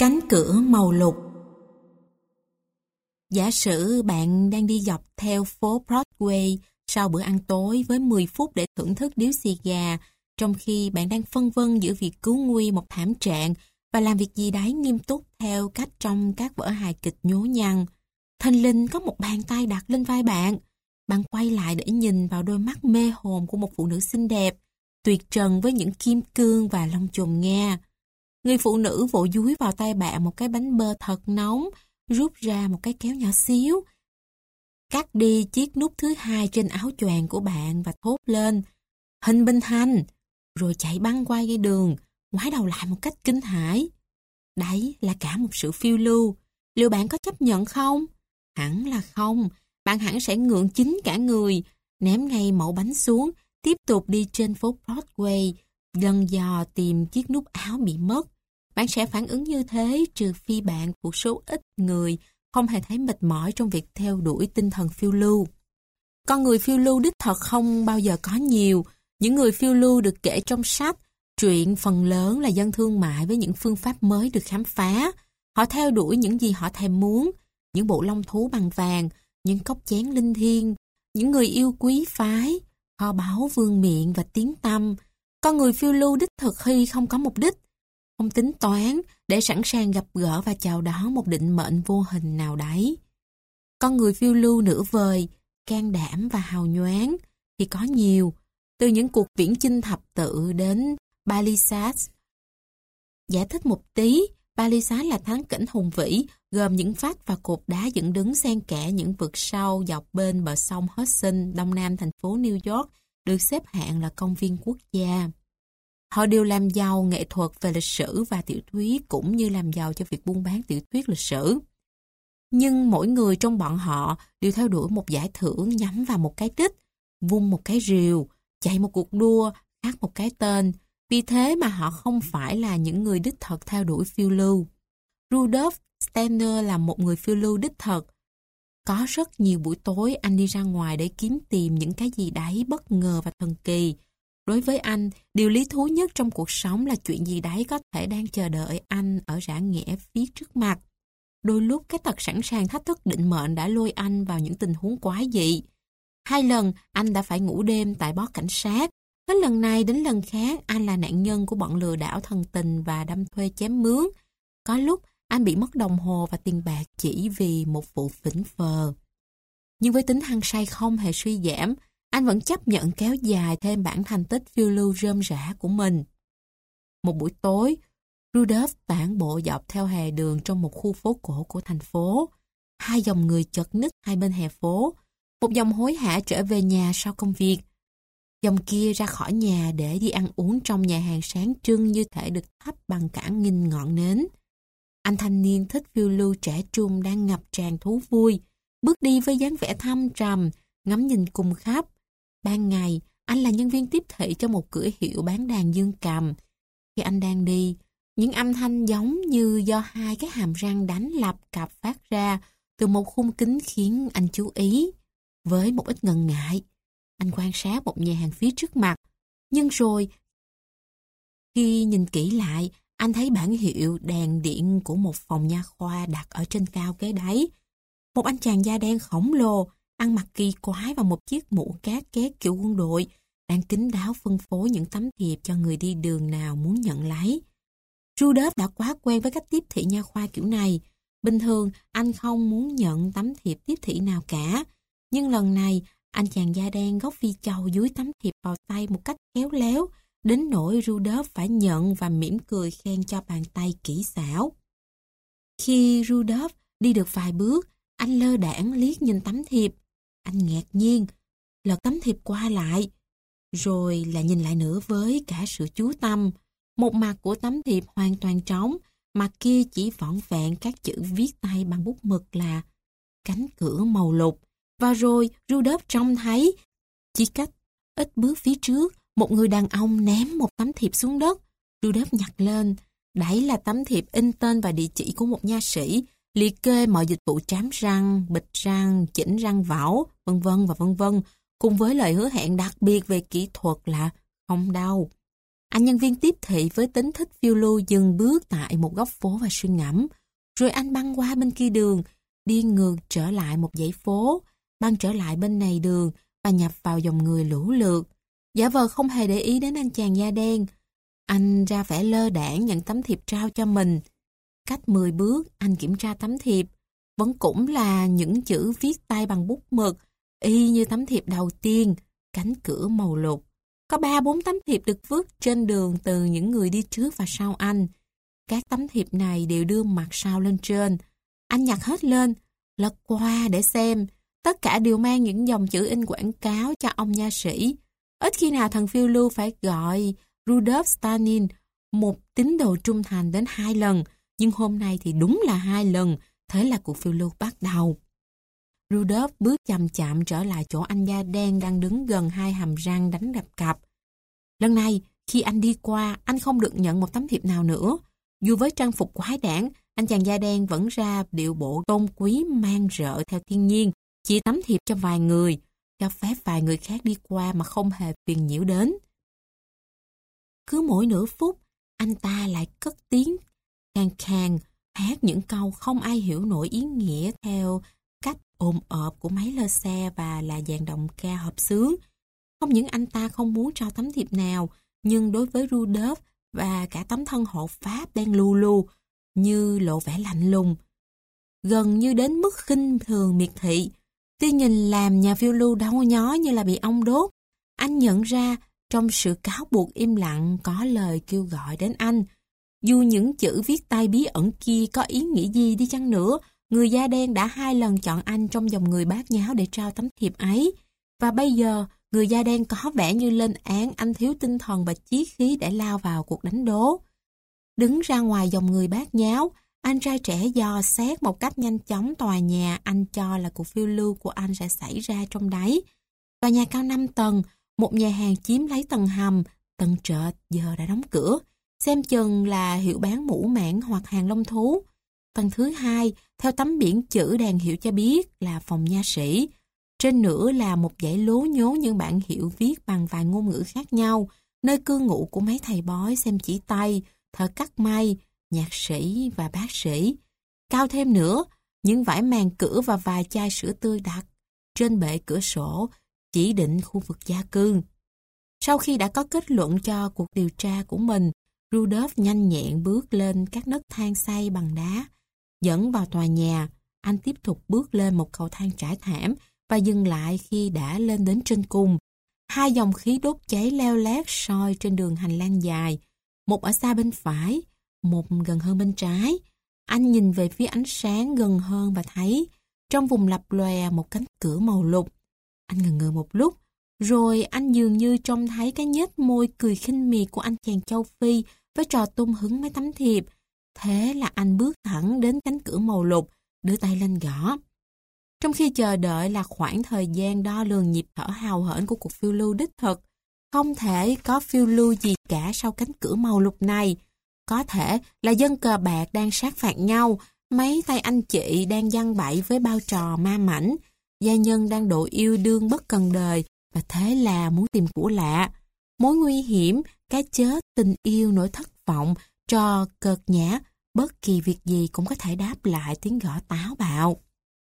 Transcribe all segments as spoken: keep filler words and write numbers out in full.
Cánh cửa màu lục. Giả sử bạn đang đi dọc theo phố Broadway sau bữa ăn tối với mười phút để thưởng thức điếu xì gà, trong khi bạn đang phân vân giữa việc cứu nguy một thảm trạng và làm việc gì đấy nghiêm túc theo cách trong các vở hài kịch nhố nhăng. Thình lình có một bàn tay đặt lên vai bạn. Bạn quay lại để nhìn vào đôi mắt mê hồn của một phụ nữ xinh đẹp, tuyệt trần với những kim cương và lông chùm Nga. Người phụ nữ vội dúi vào tay bạn một cái bánh bơ thật nóng, rút ra một cái kéo nhỏ xíu, cắt đi chiếc nút thứ hai trên áo choàng của bạn và thốt lên "Hình Bình Thành", rồi chạy băng qua dây đường, ngoái đầu lại một cách kinh hãi. Đấy là cả một sự phiêu lưu. Liệu bạn có chấp nhận không? Hẳn là không. Bạn hẳn sẽ ngượng chín cả người, ném ngay mẩu bánh xuống, tiếp tục đi trên phố Broadway, lần dò tìm chiếc nút áo bị mất. Bạn sẽ phản ứng như thế trừ phi bạn thuộc số ít người không hề thấy mệt mỏi trong việc theo đuổi tinh thần phiêu lưu. Con người phiêu lưu đích thật không bao giờ có nhiều. Những người phiêu lưu được kể trong sách, truyện phần lớn là dân thương mại với những phương pháp mới được khám phá. Họ theo đuổi những gì họ thèm muốn, những bộ lông thú bằng vàng, những cốc chén linh thiêng, những người yêu quý phái, kho báu vương miện và tiếng tăm. Con người phiêu lưu đích thực khi không có mục đích, không tính toán để sẵn sàng gặp gỡ và chào đón một định mệnh vô hình nào đấy. Con người phiêu lưu nửa vời, can đảm và hào nhoáng thì có nhiều, từ những cuộc viễn chinh thập tự đến Palisades. Giải thích một tí, Palisades là thắng cảnh hùng vĩ, gồm những vách và cột đá dựng đứng xen kẽ những vực sâu dọc bên bờ sông Hudson, đông nam thành phố New York, được xếp hạng là công viên quốc gia. Họ đều làm giàu nghệ thuật về lịch sử và tiểu thuyết cũng như làm giàu cho việc buôn bán tiểu thuyết lịch sử. Nhưng mỗi người trong bọn họ đều theo đuổi một giải thưởng nhắm vào một cái đích, vung một cái rìu, chạy một cuộc đua, khắc một cái tên. Vì thế mà họ không phải là những người đích thực theo đuổi phiêu lưu. Rudolf Steiner là một người phiêu lưu đích thực. Có rất nhiều buổi tối anh đi ra ngoài để kiếm tìm những cái gì đấy bất ngờ và thần kỳ. Đối với anh, điều lý thú nhất trong cuộc sống là chuyện gì đấy có thể đang chờ đợi anh ở rã nghẽ phía trước mặt. Đôi lúc cái tật sẵn sàng thách thức định mệnh đã lôi anh vào những tình huống quái dị. Hai lần anh đã phải ngủ đêm tại bó cảnh sát. Hết lần này đến lần khác anh là nạn nhân của bọn lừa đảo thần tình và đâm thuê chém mướn. Có lúc anh bị mất đồng hồ và tiền bạc chỉ vì một vụ phỉnh phờ. Nhưng với tính hăng say không hề suy giảm, anh vẫn chấp nhận kéo dài thêm bản thành tích phiêu lưu rơm rã của mình. Một buổi tối, Rudolf tản bộ dọc theo hè đường trong một khu phố cổ của thành phố. Hai dòng người chật ních hai bên hè phố. Một dòng hối hả trở về nhà sau công việc. Dòng kia ra khỏi nhà để đi ăn uống trong nhà hàng sáng trưng như thể được thắp bằng cả nghìn ngọn nến. Anh thanh niên thích phiêu lưu trẻ trung đang ngập tràn thú vui, bước đi với dáng vẻ thâm trầm, ngắm nhìn cùng khắp. Ban ngày, anh là nhân viên tiếp thị cho một cửa hiệu bán đàn dương cầm. Khi anh đang đi, những âm thanh giống như do hai cái hàm răng đánh lập cặp phát ra từ một khung kính khiến anh chú ý. Với một ít ngần ngại, anh quan sát một nhà hàng phía trước mặt. Nhưng rồi, khi nhìn kỹ lại, anh thấy bảng hiệu đèn điện của một phòng nha khoa đặt ở trên cao kế đáy. Một anh chàng da đen khổng lồ, ăn mặc kỳ quái và một chiếc mũ cát két kiểu quân đội, đang kín đáo phân phối những tấm thiệp cho người đi đường nào muốn nhận lấy. Rudolf đã quá quen với cách tiếp thị nha khoa kiểu này. Bình thường, anh không muốn nhận tấm thiệp tiếp thị nào cả. Nhưng lần này, anh chàng da đen gốc phi châu dúi tấm thiệp vào tay một cách khéo léo, đến nỗi Rudolf phải nhận và mỉm cười khen cho bàn tay kỹ xảo. Khi Rudolf đi được vài bước, anh lơ đãng liếc nhìn tấm thiệp. Anh ngạc nhiên, lật tấm thiệp qua lại, rồi lại nhìn lại nữa với cả sự chú tâm. Một mặt của tấm thiệp hoàn toàn trống, mặt kia chỉ vỏn vẹn các chữ viết tay bằng bút mực là cánh cửa màu lục. Và rồi Rudolf trông thấy, chỉ cách ít bước phía trước, một người đàn ông ném một tấm thiệp xuống đất. Rudolf nhặt lên. Đấy là tấm thiệp in tên và địa chỉ của một nha sĩ, liệt kê mọi dịch vụ trám răng, bịt răng, chỉnh răng vẩu, vân vân và vân vân, cùng với lời hứa hẹn đặc biệt về kỹ thuật là không đau. Anh nhân viên tiếp thị với tính thích phiêu lưu dừng bước tại một góc phố và suy ngẫm. Rồi anh băng qua bên kia đường, đi ngược trở lại một dãy phố, băng trở lại bên này đường và nhập vào dòng người lũ lượt. Giả vờ không hề để ý đến anh chàng da đen. Anh ra vẻ lơ đãng nhận tấm thiệp trao cho mình. Cách mười bước, anh kiểm tra tấm thiệp. Vẫn cũng là những chữ viết tay bằng bút mực, y như tấm thiệp đầu tiên, cánh cửa màu lục. Có ba bốn tấm thiệp được vứt trên đường từ những người đi trước và sau anh. Các tấm thiệp này đều đưa mặt sau lên trên. Anh nhặt hết lên, lật qua để xem. Tất cả đều mang những dòng chữ in quảng cáo cho ông nha sĩ. Ít khi nào thằng phiêu lưu phải gọi Rudolf Stanin, một tín đồ trung thành, đến hai lần. Nhưng hôm nay thì đúng là hai lần. Thế là cuộc phiêu lưu bắt đầu. Rudolf bước chậm chậm trở lại chỗ anh da đen đang đứng gần hai hàm răng đánh đập cặp. Lần này, khi anh đi qua, anh không được nhận một tấm thiệp nào nữa. Dù với trang phục quái đản, anh chàng da đen vẫn ra điệu bộ tôn quý mang rợ theo thiên nhiên, chỉ tấm thiệp cho vài người, cho phép vài người khác đi qua mà không hề phiền nhiễu đến. Cứ mỗi nửa phút, anh ta lại cất tiếng khàn khàn, hát những câu không ai hiểu nổi ý nghĩa theo cách ồm ộp của máy lơ xe và là dàn đồng ca hợp xướng. Không những anh ta không muốn cho tấm thiệp nào, nhưng đối với Rudolf và cả tấm thân hộ pháp đen lù lù, như lộ vẻ lạnh lùng, gần như đến mức khinh thường miệt thị. Tuy nhìn làm nhà phiêu lưu đau nhó như là bị ong đốt, anh nhận ra trong sự cáo buộc im lặng có lời kêu gọi đến anh. Dù những chữ viết tay bí ẩn kia có ý nghĩa gì đi chăng nữa, người da đen đã hai lần chọn anh trong dòng người bát nháo để trao tấm thiệp ấy. Và bây giờ, người da đen có vẻ như lên án anh thiếu tinh thần và chí khí để lao vào cuộc đánh đố. Đứng ra ngoài dòng người bát nháo, anh trai trẻ dò xét một cách nhanh chóng tòa nhà anh cho là cuộc phiêu lưu của anh sẽ xảy ra trong đấy. Tòa nhà cao năm tầng, một nhà hàng chiếm lấy tầng hầm, tầng trệt giờ đã đóng cửa. Xem chừng là hiệu bán mũ mãn hoặc hàng lông thú. Tầng thứ hai, theo tấm biển chữ đèn hiệu cho biết là phòng nha sĩ. Trên nữa là một dãy lố nhố những bảng hiệu viết bằng vài ngôn ngữ khác nhau, nơi cư ngụ của mấy thầy bói xem chỉ tay, thợ cắt may, nhạc sĩ và bác sĩ. Cao thêm nữa, những vải màn cửa và vài chai sữa tươi đặt trên bệ cửa sổ, chỉ định khu vực gia cư. Sau khi đã có kết luận cho cuộc điều tra của mình, Rudolf nhanh nhẹn bước lên các nấc thang xây bằng đá, dẫn vào tòa nhà. Anh tiếp tục bước lên một cầu thang trải thảm và dừng lại khi đã lên đến trên cùng. Hai dòng khí đốt cháy leo lét soi trên đường hành lang dài, một ở xa bên phải, một gần hơn bên trái. Anh nhìn về phía ánh sáng gần hơn và thấy trong vùng lập lòe một cánh cửa màu lục. Anh ngần ngừ một lúc, rồi anh dường như trông thấy cái nhếch môi cười khinh miệt của anh chàng châu Phi với trò tung hứng mấy tấm thiệp. Thế là anh bước thẳng đến cánh cửa màu lục, đưa tay lên gõ. Trong khi chờ đợi là khoảng thời gian đo lường nhịp thở hào hển của cuộc phiêu lưu đích thực. Không thể có phiêu lưu gì cả sau cánh cửa màu lục này. Có thể là dân cờ bạc đang sát phạt nhau, mấy tay anh chị đang giăng bẫy với bao trò ma mảnh, gia nhân đang độ yêu đương bất cần đời, và thế là muốn tìm của lạ. Mối nguy hiểm, cái chết, tình yêu, nỗi thất vọng, trò cợt nhã, bất kỳ việc gì cũng có thể đáp lại tiếng gõ táo bạo.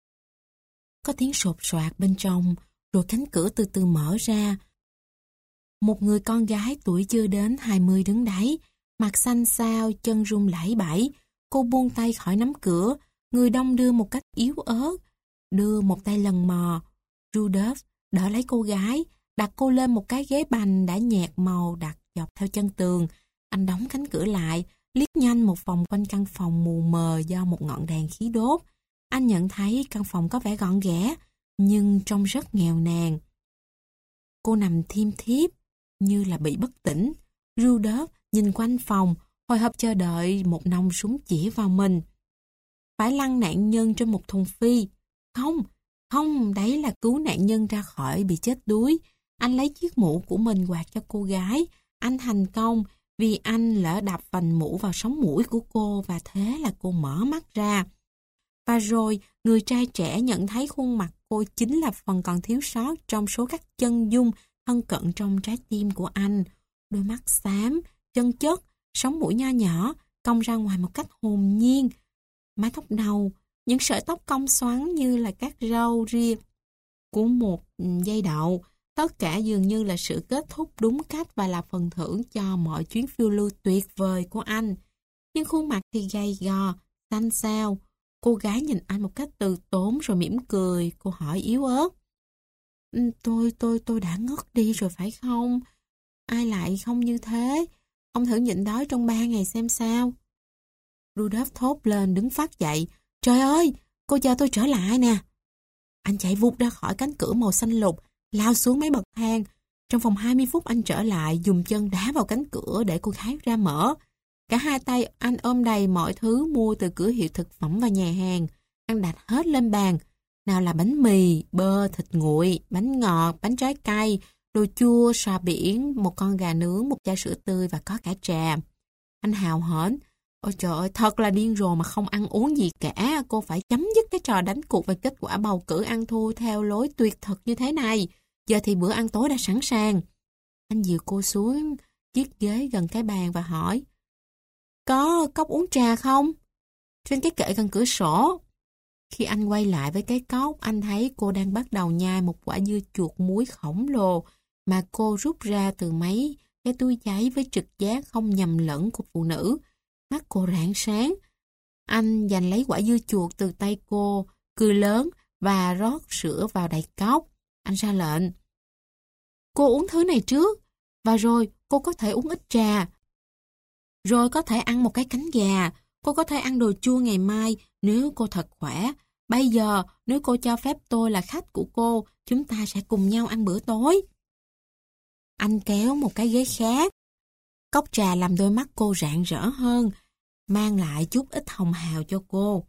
Có tiếng sột soạt bên trong, rồi cánh cửa từ từ mở ra. Một người con gái tuổi chưa đến hai mươi đứng đấy, mặt xanh xao, chân run lẩy bẩy. Cô buông tay khỏi nắm cửa, người đong đưa một cách yếu ớt, đưa một tay lần mò. Rudolf đỡ lấy cô gái, đặt cô lên một cái ghế bành đã nhạt màu đặt dọc theo chân tường. Anh đóng cánh cửa lại, liếc nhanh một vòng quanh căn phòng mù mờ do một ngọn đèn khí đốt. Anh nhận thấy căn phòng có vẻ gọn ghẽ, nhưng trông rất nghèo nàn. Cô nằm thiêm thiếp, như là bị bất tỉnh. Rudolf nhìn quanh phòng, hồi hộp chờ đợi một nòng súng chỉ vào mình. Phải lăn nạn nhân trên một thùng phi. Không, không, đấy là cứu nạn nhân ra khỏi bị chết đuối. Anh lấy chiếc mũ của mình quạt cho cô gái. Anh thành công vì anh lỡ đập vành mũ vào sống mũi của cô và thế là cô mở mắt ra. Và rồi, người trai trẻ nhận thấy khuôn mặt cô chính là phần còn thiếu sót trong số các chân dung thân cận trong trái tim của anh. Đôi mắt xám, chân chất, sống mũi nho nhỏ, cong ra ngoài một cách hồn nhiên. Mái tóc nâu, những sợi tóc cong xoắn như là các râu ria của một dây đậu. Tất cả dường như là sự kết thúc đúng cách và là phần thưởng cho mọi chuyến phiêu lưu tuyệt vời của anh. Nhưng khuôn mặt thì gầy gò, xanh xao. Cô gái nhìn anh một cách từ tốn rồi mỉm cười. Cô hỏi yếu ớt. Tôi, tôi, tôi đã ngất đi rồi phải không? Ai lại không như thế? Ông thử nhịn đói trong ba ngày xem sao. Rudolph thốt lên đứng phát dậy. Trời ơi, cô chờ tôi trở lại nè. Anh chạy vụt ra khỏi cánh cửa màu xanh lục, lao xuống mấy bậc thang. Trong vòng hai mươi phút anh trở lại, dùng chân đá vào cánh cửa để cô gái ra mở. Cả hai tay anh ôm đầy mọi thứ mua từ cửa hiệu thực phẩm và nhà hàng. Anh đặt hết lên bàn. Nào là bánh mì, bơ, thịt nguội, bánh ngọt, bánh trái cây, đồ chua, sò biển, một con gà nướng, một chai sữa tươi và có cả trà. Anh hào hớn. Ôi trời ơi, thật là điên rồ mà không ăn uống gì cả. Cô phải chấm dứt cái trò đánh cuộc về kết quả bầu cử ăn thua theo lối tuyệt thực như thế này. Giờ thì bữa ăn tối đã sẵn sàng. Anh dìu cô xuống chiếc ghế gần cái bàn và hỏi. Có cốc uống trà không? Trên cái kệ gần cửa sổ. Khi anh quay lại với cái cốc, anh thấy cô đang bắt đầu nhai một quả dưa chuột muối khổng lồ mà cô rút ra từ mấy cái túi giấy với trực giác không nhầm lẫn của phụ nữ. Mắt cô rạng sáng. Anh giành lấy quả dưa chuột từ tay cô, cười lớn và rót sữa vào đầy cốc. Anh ra lệnh. Cô uống thứ này trước, và rồi cô có thể uống ít trà. Rồi có thể ăn một cái cánh gà. Cô có thể ăn đồ chua ngày mai nếu cô thật khỏe. Bây giờ, nếu cô cho phép tôi là khách của cô, chúng ta sẽ cùng nhau ăn bữa tối. Anh kéo một cái ghế khác. Cốc trà làm đôi mắt cô rạng rỡ hơn, mang lại chút ít hồng hào cho cô.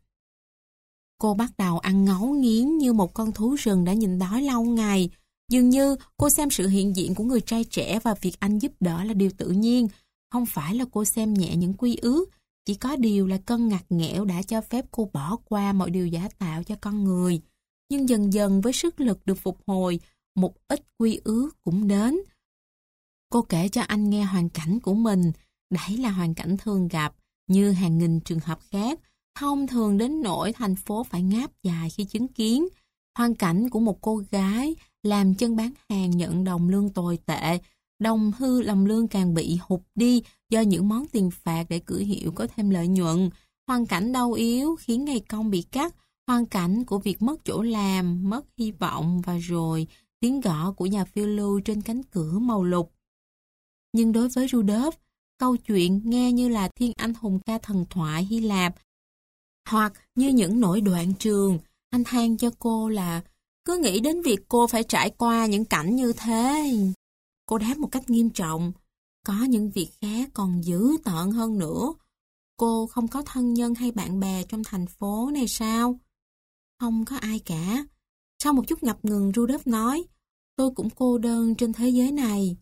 Cô bắt đầu ăn ngấu nghiến như một con thú rừng đã nhịn đói lâu ngày. Dường như cô xem sự hiện diện của người trai trẻ và việc anh giúp đỡ là điều tự nhiên. Không phải là cô xem nhẹ những quy ước, chỉ có điều là cơn ngặt nghẽo đã cho phép cô bỏ qua mọi điều giả tạo cho con người. Nhưng dần dần với sức lực được phục hồi, một ít quy ước cũng đến. Cô kể cho anh nghe hoàn cảnh của mình. Đấy là hoàn cảnh thường gặp, như hàng nghìn trường hợp khác, thông thường đến nỗi thành phố phải ngáp dài khi chứng kiến. Hoàn cảnh của một cô gái làm chân bán hàng nhận đồng lương tồi tệ, đồng hư đồng lương càng bị hụt đi do những món tiền phạt để cửa hiệu có thêm lợi nhuận. Hoàn cảnh đau yếu khiến ngày công bị cắt, hoàn cảnh của việc mất chỗ làm, mất hy vọng và rồi tiếng gõ của nhà phiêu lưu trên cánh cửa màu lục. Nhưng đối với Rudolph, câu chuyện nghe như là thiên anh hùng ca thần thoại Hy Lạp, hoặc như những nỗi đoạn trường. Anh than cho cô là cứ nghĩ đến việc cô phải trải qua những cảnh như thế. Cô đáp một cách nghiêm trọng. Có những việc khác còn dữ tợn hơn nữa. Cô không có thân nhân hay bạn bè trong thành phố này sao? Không có ai cả. Sau một chút ngập ngừng, Rudolph nói, tôi cũng cô đơn trên thế giới này.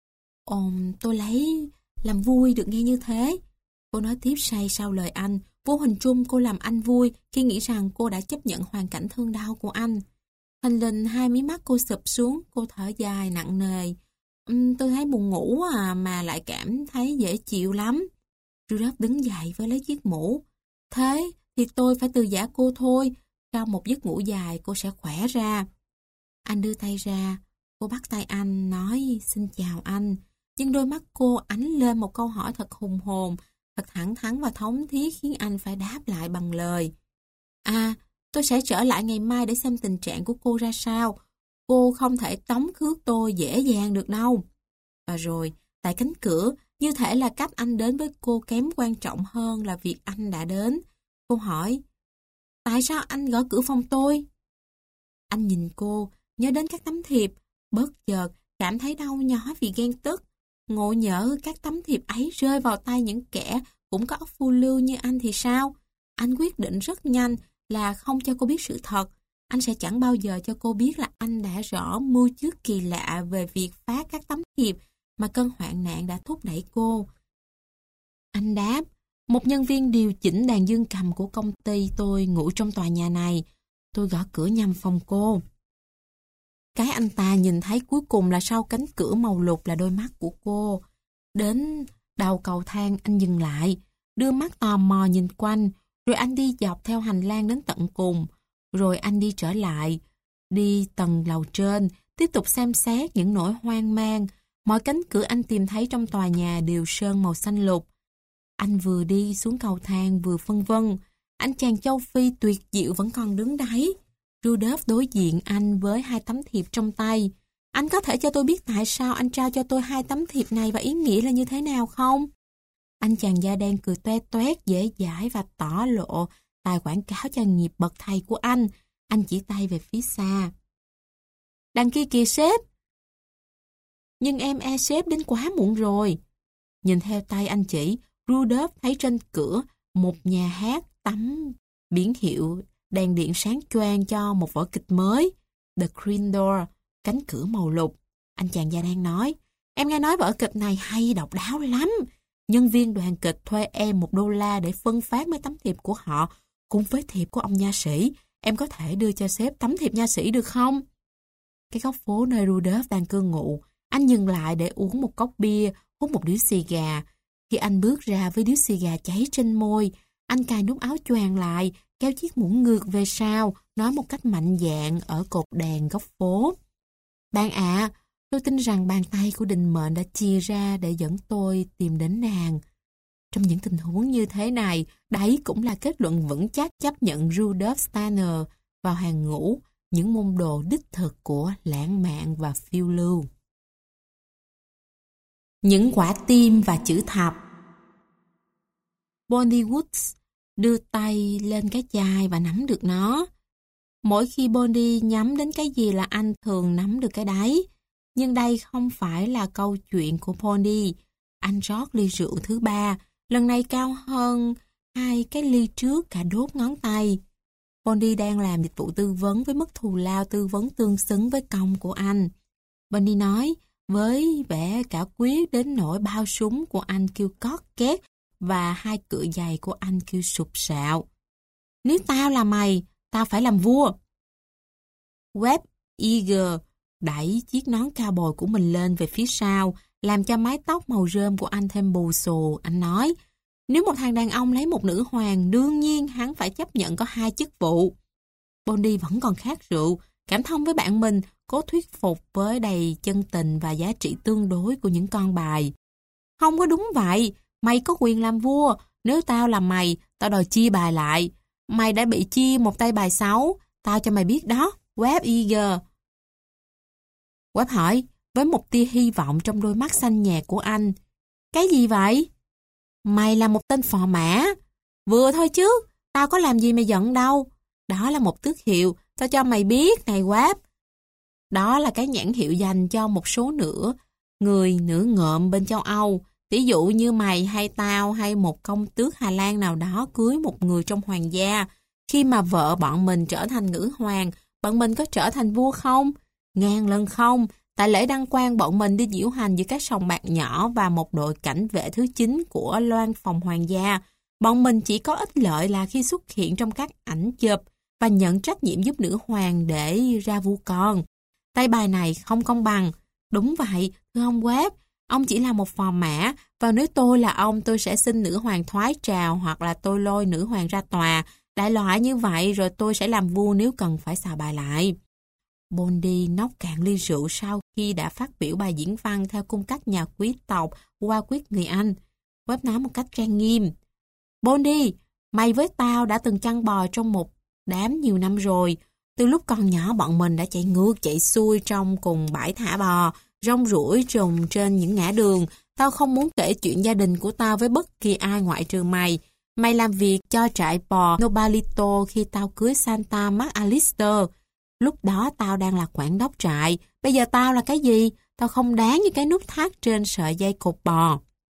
Ồ, tôi lấy làm vui được nghe như thế. Cô nói tiếp say sau lời anh. Vô hình chung cô làm anh vui khi nghĩ rằng cô đã chấp nhận hoàn cảnh thương đau của anh. Thình lình hai mí mắt cô sụp xuống, cô thở dài nặng nề. Uhm, tôi thấy buồn ngủ à, mà lại cảm thấy dễ chịu lắm. Rudolph đứng dậy với lấy chiếc mũ. Thế thì tôi phải từ giã cô thôi. Sau một giấc ngủ dài cô sẽ khỏe ra. Anh đưa tay ra. Cô bắt tay anh, nói xin chào anh. Nhưng đôi mắt cô ánh lên một câu hỏi thật hùng hồn, thật thẳng thắn và thống thiết khiến anh phải đáp lại bằng lời. À, tôi sẽ trở lại ngày mai để xem tình trạng của cô ra sao. Cô không thể tống khước tôi dễ dàng được đâu. Và rồi, tại cánh cửa, như thể là cách anh đến với cô kém quan trọng hơn là việc anh đã đến. Cô hỏi, tại sao anh gõ cửa phòng tôi? Anh nhìn cô, nhớ đến các tấm thiệp, bất chợt cảm thấy đau nhói vì ghen tức. Ngộ nhỡ các tấm thiệp ấy rơi vào tay những kẻ cũng có óc phiêu lưu như anh thì sao? Anh quyết định rất nhanh là không cho cô biết sự thật. Anh sẽ chẳng bao giờ cho cô biết là anh đã rõ mưu trước kỳ lạ về việc phát các tấm thiệp mà cơn hoạn nạn đã thúc đẩy cô. Anh đáp, một nhân viên điều chỉnh đàn dương cầm của công ty tôi ngủ trong tòa nhà này. Tôi gõ cửa nhầm phòng cô. Cái anh ta nhìn thấy cuối cùng là sau cánh cửa màu lục là đôi mắt của cô. Đến Đầu cầu thang anh dừng lại, đưa mắt tò mò nhìn quanh, rồi anh đi dọc theo hành lang đến tận cùng. Rồi anh đi trở lại, đi tầng lầu trên, tiếp tục xem xét những nỗi hoang mang. Mọi cánh cửa anh tìm thấy trong tòa nhà đều sơn màu xanh lục. Anh vừa đi xuống cầu thang vừa phân vân. Anh chàng châu Phi tuyệt diệu vẫn còn đứng đấy. Rudolph đối diện anh với hai tấm thiệp trong tay. Anh có thể cho tôi biết tại sao anh trao cho tôi hai tấm thiệp này và ý nghĩa là như thế nào không? Anh chàng da đen cười toe toét dễ dãi và tỏ lộ tài quảng cáo cho nghiệp bậc thầy của anh. Anh chỉ tay về phía xa. Đằng kia kìa sếp. Nhưng em e sếp đến quá muộn rồi. Nhìn theo tay anh chỉ, Rudolph thấy trên cửa một nhà hát tấm biển hiệu đèn điện sáng choang cho một vở kịch mới. The Green Door, cánh cửa màu lục. Anh chàng da đen nói, em nghe nói vở kịch này hay độc đáo lắm. Nhân viên đoàn kịch thuê em một đô la để phân phát mấy tấm thiệp của họ cùng với thiệp của ông nha sĩ. Em có thể đưa cho sếp tấm thiệp nha sĩ được không? Cái góc phố nơi Rudolph đang cư ngụ, anh dừng lại để uống một cốc bia, hút một điếu xì gà. Khi anh bước ra với điếu xì gà cháy trên môi, anh cài nút áo choàng lại, kéo chiếc mũ ngược về sau, nói một cách mạnh dạn ở cột đèn góc phố. Bạn ạ, à, tôi tin rằng bàn tay của định mệnh đã chia ra để dẫn tôi tìm đến nàng. Trong những tình huống như thế này, đấy cũng là kết luận vững chắc chấp nhận Rudolph Steiner vào hàng ngũ những môn đồ đích thực của lãng mạn và phiêu lưu. Những quả tim và chữ thập. Bonnie Woods đưa tay lên cái chai và nắm được nó. Mỗi khi Bonnie nhắm đến cái gì là anh thường nắm được cái đấy. Nhưng đây không phải là câu chuyện của Bonnie. Anh rót ly rượu thứ ba, lần này cao hơn hai cái ly trước cả đốt ngón tay. Bonnie đang làm dịch vụ tư vấn với mức thù lao tư vấn tương xứng với công của anh. Bonnie nói, với vẻ cả quyết đến nỗi bao súng của anh kêu cót két và hai cựa giày của anh kêu sụp sạo. Nếu tao là mày, tao phải làm vua. Webb Eager đẩy chiếc nón cao bồi của mình lên về phía sau, làm cho mái tóc màu rơm của anh thêm bù xù. Anh nói, nếu một thằng đàn ông lấy một nữ hoàng, đương nhiên hắn phải chấp nhận có hai chức vụ. Bonnie vẫn còn khát rượu, cảm thông với bạn mình, cố thuyết phục với đầy chân tình và giá trị tương đối của những con bài. Không có đúng vậy, mày có quyền làm vua, nếu tao là mày, tao đòi chia bài lại. Mày đã bị chia một tay bài xấu, tao cho mày biết đó, Webb Eager. Webb hỏi, với một tia hy vọng trong đôi mắt xanh nhạt của anh. Cái gì vậy? Mày là một tên phò mã. Vừa thôi chứ, tao có làm gì mày giận đâu. Đó là một tước hiệu, tao cho mày biết, này Webb. Đó là cái nhãn hiệu dành cho một số nửa người nửa ngợm bên châu Âu. Ví dụ như mày hay tao hay một công tước Hà Lan nào đó cưới một người trong hoàng gia. Khi mà vợ bọn mình trở thành nữ hoàng, bọn mình có trở thành vua không? Ngàn lần không. Tại lễ đăng quang bọn mình đi diễu hành giữa các sòng bạc nhỏ và một đội cảnh vệ thứ chín của loan phòng hoàng gia. Bọn mình chỉ có ích lợi là khi xuất hiện trong các ảnh chụp và nhận trách nhiệm giúp nữ hoàng để ra vu con. Tay bài này không công bằng. Đúng vậy, thưa ông Webb, ông chỉ là một phò mã, và nếu tôi là ông tôi sẽ xin nữ hoàng thoái trào hoặc là tôi lôi nữ hoàng ra tòa. Đại loại như vậy rồi tôi sẽ làm vua nếu cần phải xào bài lại. Bonnie nốc cạn ly rượu sau khi đã phát biểu bài diễn văn theo cung cách nhà quý tộc qua quyết người Anh. Webb nói một cách trang nghiêm. Bonnie, mày với tao đã từng chăn bò trong một đám nhiều năm rồi. Từ lúc còn nhỏ bọn mình đã chạy ngược chạy xuôi trong cùng bãi thả bò, rong ruổi trùng trên những ngã đường. Tao không muốn kể chuyện gia đình của tao với bất kỳ ai ngoại trừ mày. Mày làm việc cho trại bò Nobalito khi tao cưới Santa McAllister. Lúc đó tao đang là quản đốc trại. Bây giờ tao là cái gì? Tao không đáng như cái nút thắt trên sợi dây cột bò.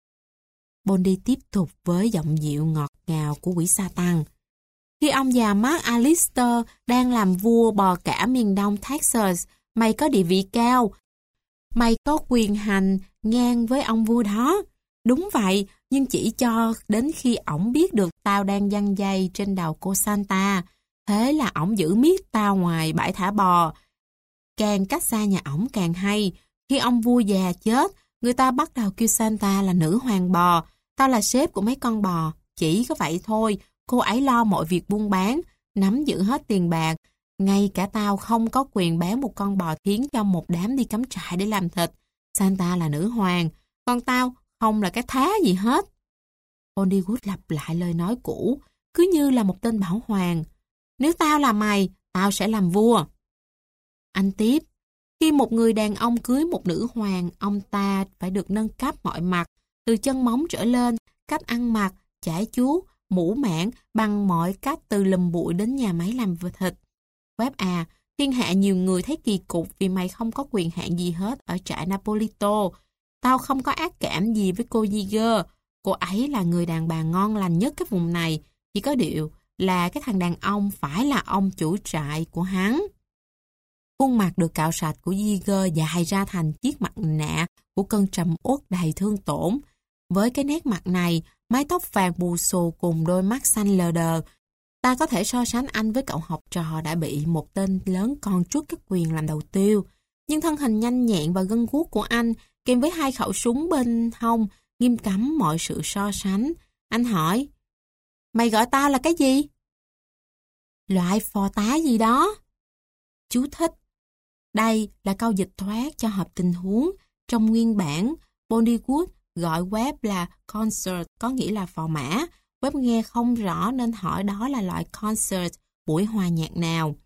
Bonnie tiếp tục với giọng dịu ngọt ngào của quỷ Satan. Khi ông già McAllister đang làm vua bò cả miền đông Texas, mày có địa vị cao. Mày có quyền hành ngang với ông vua đó. Đúng vậy, nhưng chỉ cho đến khi ổng biết được tao đang giăng dây trên đầu cô Santa. Thế là ổng giữ miết tao ngoài bãi thả bò. Càng cách xa nhà ổng càng hay. Khi ông vua già chết, người ta bắt đầu kêu Santa là nữ hoàng bò, tao là sếp của mấy con bò. Chỉ có vậy thôi, cô ấy lo mọi việc buôn bán, nắm giữ hết tiền bạc. Ngay cả tao không có quyền bán một con bò thiến cho một đám đi cắm trại để làm thịt. Santa là nữ hoàng, còn tao không là cái thá gì hết. Bondiwood lặp lại lời nói cũ, cứ như là một tên bảo hoàng. Nếu tao là mày, tao sẽ làm vua. Anh tiếp, khi một người đàn ông cưới một nữ hoàng, ông ta phải được nâng cấp mọi mặt, từ chân móng trở lên, cách ăn mặc, chải chuốt, mũ mãn, bằng mọi cách từ lùm bụi đến nhà máy làm thịt. Webb à, thiên hạ nhiều người thấy kỳ cục vì mày không có quyền hạn gì hết ở trại Napolito. Tao không có ác cảm gì với cô Yeager. Cô ấy là người đàn bà ngon lành nhất cái vùng này. Chỉ có điều là cái thằng đàn ông phải là ông chủ trại của hắn. Khuôn mặt được cạo sạch của Yeager dài ra thành chiếc mặt nạ của cơn trầm uất đầy thương tổn. Với cái nét mặt này, mái tóc vàng bù xù cùng đôi mắt xanh lờ đờ, ta có thể so sánh anh với cậu học trò đã bị một tên lớn con truất cái quyền làm đầu tiêu. Nhưng thân hình nhanh nhẹn và gân guốc của anh, kèm với hai khẩu súng bên hông, nghiêm cấm mọi sự so sánh. Anh hỏi, mày gọi tao là cái gì? Loại phò tá gì đó. Chú thích. Đây là câu dịch thoát cho hợp tình huống. Trong nguyên bản, Bondiwood gọi Webb là concert, có nghĩa là phò mã. Webb nghe không rõ nên hỏi đó là loại concert, buổi hòa nhạc nào.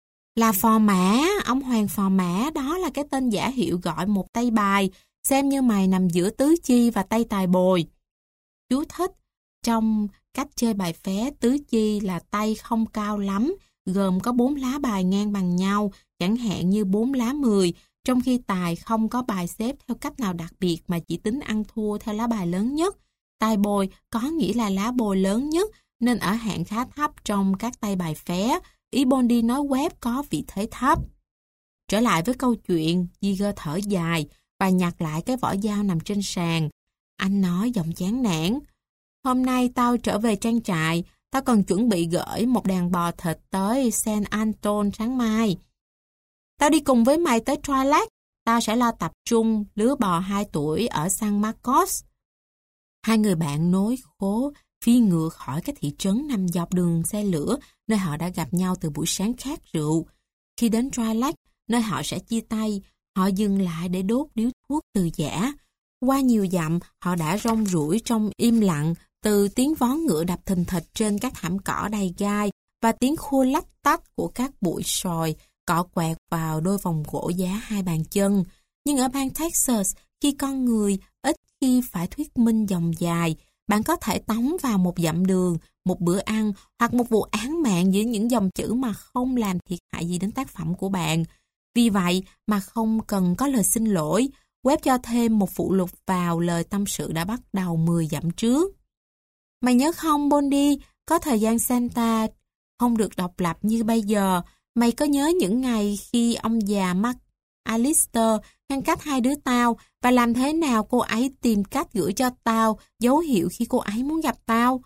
Là phò mã, ông hoàng phò mã, đó là cái tên giả hiệu gọi một tay bài, xem như mày nằm giữa tứ chi và tay tài bồi. Chú thích, trong cách chơi bài phé, tứ chi là tay không cao lắm, gồm có bốn lá bài ngang bằng nhau, chẳng hạn như bốn lá mười, trong khi tài không có bài xếp theo cách nào đặc biệt mà chỉ tính ăn thua theo lá bài lớn nhất. Tài bồi có nghĩa là lá bồi lớn nhất, nên ở hạng khá thấp trong các tay bài phé. Ý Bondi nói Webb có vị thế thấp. Trở lại với câu chuyện, Yeager thở dài và nhặt lại cái vỏ dao nằm trên sàn. Anh nói giọng chán nản. Hôm nay tao trở về trang trại, tao còn chuẩn bị gửi một đàn bò thịt tới San Anton sáng mai. Tao đi cùng với mày tới Twilight, tao sẽ lo tập trung lứa bò hai tuổi ở San Marcos. Hai người bạn nối khố phi ngựa khỏi cái thị trấn nằm dọc đường xe lửa nơi họ đã gặp nhau từ buổi sáng khát rượu. Khi đến Twilight, nơi họ sẽ chia tay, họ dừng lại để đốt điếu thuốc từ giã. Qua nhiều dặm, họ đã rong ruổi trong im lặng từ tiếng vó ngựa đập thình thịch trên các thảm cỏ đầy gai và tiếng khua lách tách của các bụi sòi cọ quẹt vào đôi vòng gỗ giá hai bàn chân. Nhưng ở bang Texas, khi con người ít khi phải thuyết minh dòng dài, bạn có thể tống vào một dặm đường, một bữa ăn hoặc một vụ án mạng giữa những dòng chữ mà không làm thiệt hại gì đến tác phẩm của bạn. Vì vậy mà không cần có lời xin lỗi, Webb cho thêm một phụ lục vào lời tâm sự đã bắt đầu mười dặm trước. Mày nhớ không, Bondi, có thời gian Santa không được độc lập như bây giờ. Mày có nhớ những ngày khi ông già Mark Alister ngăn cách hai đứa tao và làm thế nào cô ấy tìm cách gửi cho tao dấu hiệu khi cô ấy muốn gặp tao?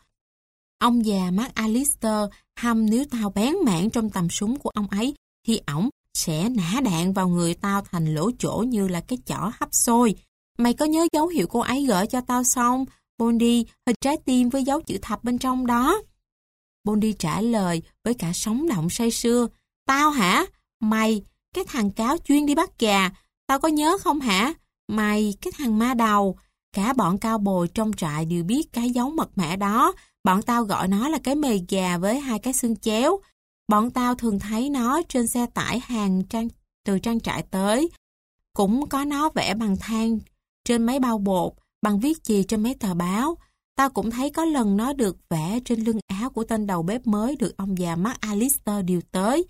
Ông già Mark Alister hăm nếu tao bén mảng trong tầm súng của ông ấy thì ổng sẽ nã đạn vào người tao thành lỗ chỗ như là cái chỏ hấp xôi. Mày có nhớ dấu hiệu cô ấy gửi cho tao xong? Bondi, hình trái tim với dấu chữ thập bên trong đó. Bondi trả lời với cả sống động say sưa. Tao hả? Mày, cái thằng cáo chuyên đi bắt gà. Tao có nhớ không hả? Mày, cái thằng ma đầu. Cả bọn cao bồi trong trại đều biết cái dấu mật mã đó. Bọn tao gọi nó là cái mề gà với hai cái xương chéo. Bọn tao thường thấy nó trên xe tải hàng trang, từ trang trại tới. Cũng có nó vẽ bằng than trên mấy bao bột, bằng viết chì trên mấy tờ báo. Tao cũng thấy có lần nó được vẽ trên lưng áo của tên đầu bếp mới được ông già Mark Alister điều tới.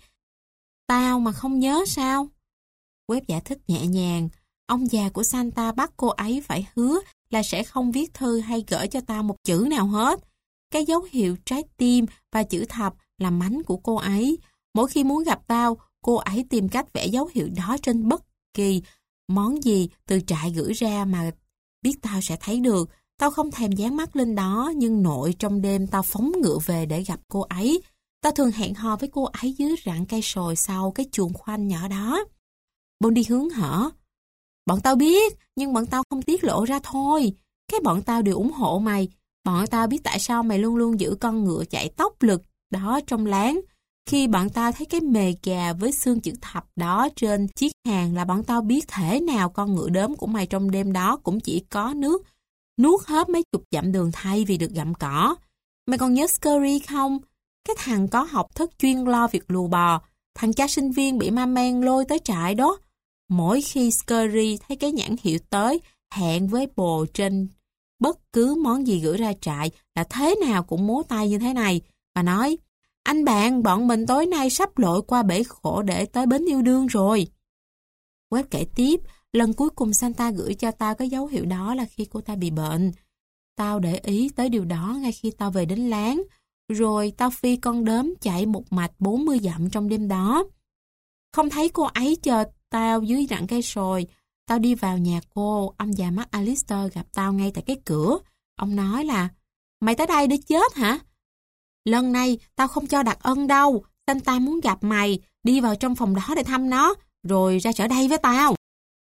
Tao mà không nhớ sao? Webb giải thích nhẹ nhàng. Ông già của Santa bắt cô ấy phải hứa là sẽ không viết thư hay gửi cho tao một chữ nào hết. Cái dấu hiệu trái tim và chữ thập là mánh của cô ấy. Mỗi khi muốn gặp tao, cô ấy tìm cách vẽ dấu hiệu đó trên bất kỳ món gì từ trại gửi ra mà biết tao sẽ thấy được. Tao không thèm dán mắt lên đó, nhưng nội trong đêm tao phóng ngựa về để gặp cô ấy. Tao thường hẹn hò với cô ấy dưới rặng cây sồi sau cái chuồng khoanh nhỏ đó. Bondi hướng hở. Bọn tao biết, nhưng bọn tao không tiết lộ ra thôi. Cái bọn tao đều ủng hộ mày. Bọn tao biết tại sao mày luôn luôn giữ con ngựa chạy tốc lực đó trong láng. Khi bọn tao thấy cái mề gà với xương chữ thập đó trên chiếc hàng là bọn tao biết thể nào con ngựa đốm của mày trong đêm đó cũng chỉ có nước nuốt hết mấy chục dặm đường thay vì được gặm cỏ. Mày còn nhớ Scurry không? Cái thằng có học thức chuyên lo việc lù bò. Thằng cha sinh viên bị ma men lôi tới trại đó. Mỗi khi Scurry thấy cái nhãn hiệu tới, hẹn với bồ trên bất cứ món gì gửi ra trại là thế nào cũng múa tay như thế này. Và nói, anh bạn, bọn mình tối nay sắp lội qua bể khổ để tới bến yêu đương rồi. Webb kể tiếp, lần cuối cùng Santa gửi cho tao cái dấu hiệu đó là khi cô ta bị bệnh. Tao để ý tới điều đó ngay khi tao về đến láng. Rồi tao phi con đốm chạy một mạch bốn mươi dặm trong đêm đó. Không thấy cô ấy chờ tao dưới rặng cây sồi. Tao đi vào nhà cô, ông già mắt Alistair gặp tao ngay tại cái cửa. Ông nói là, mày tới đây để chết hả? Lần này tao không cho đặc ân đâu. Santa muốn gặp mày, đi vào trong phòng đó để thăm nó, rồi ra trở đây với tao.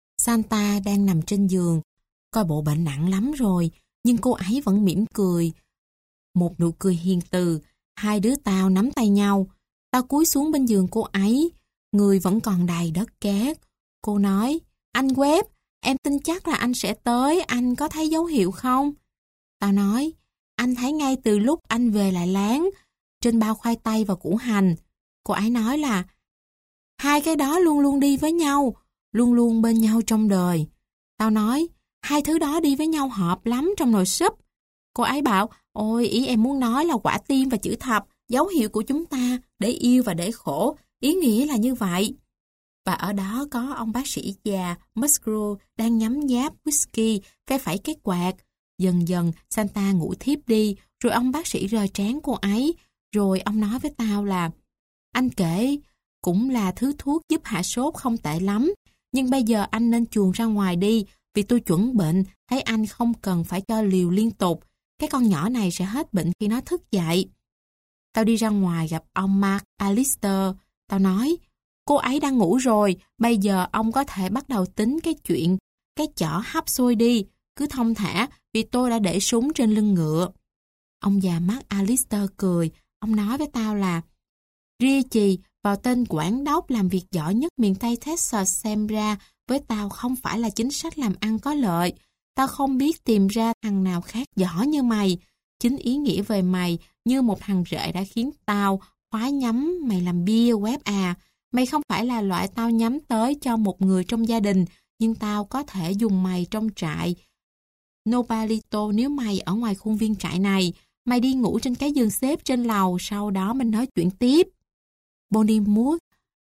Santa đang nằm trên giường, coi bộ bệnh nặng lắm rồi, nhưng cô ấy vẫn mỉm cười. Một nụ cười hiền từ, hai đứa tao nắm tay nhau. Tao cúi xuống bên giường cô ấy, người vẫn còn đầy đất cát. Cô nói, anh Webb, em tin chắc là anh sẽ tới, anh có thấy dấu hiệu không? Tao nói, anh thấy ngay từ lúc anh về lại láng, trên bao khoai tây và củ hành. Cô ấy nói là, hai cái đó luôn luôn đi với nhau, luôn luôn bên nhau trong đời. Tao nói, hai thứ đó đi với nhau hợp lắm trong nồi súp. Cô ấy bảo, ôi ý em muốn nói là quả tim và chữ thập, dấu hiệu của chúng ta để yêu và để khổ, ý nghĩa là như vậy. Và ở đó có ông bác sĩ già Musgrove đang nhấm nháp whisky, phe phẩy cái quạt. Dần dần Santa ngủ thiếp đi, rồi ông bác sĩ rờ trán cô ấy, rồi ông nói với tao là, anh kể cũng là thứ thuốc giúp hạ sốt không tệ lắm, nhưng bây giờ anh nên chuồn ra ngoài đi, vì tôi chuẩn bệnh, thấy anh không cần phải cho liều liên tục. Cái con nhỏ này sẽ hết bệnh khi nó thức dậy. Tao đi ra ngoài gặp ông Mark Alistair. Tao nói, cô ấy đang ngủ rồi, bây giờ ông có thể bắt đầu tính cái chuyện, cái chỏ hấp xôi đi, cứ thong thả, vì tôi đã để súng trên lưng ngựa. Ông già Mark Alistair cười, ông nói với tao là, Richie, vào tên quản đốc làm việc giỏi nhất miền Tây Texas xem ra, với tao không phải là chính sách làm ăn có lợi. Tao không biết tìm ra thằng nào khác giỏi như mày. Chính ý nghĩa về mày như một thằng rể đã khiến tao khoái nhắm mày làm bia, Webb à. Mày không phải là loại tao nhắm tới cho một người trong gia đình, nhưng tao có thể dùng mày trong trại Nopalito nếu mày ở ngoài khuôn viên trại này. Mày đi ngủ trên cái giường xếp trên lầu, sau đó mình nói chuyện tiếp. Bonnie Moore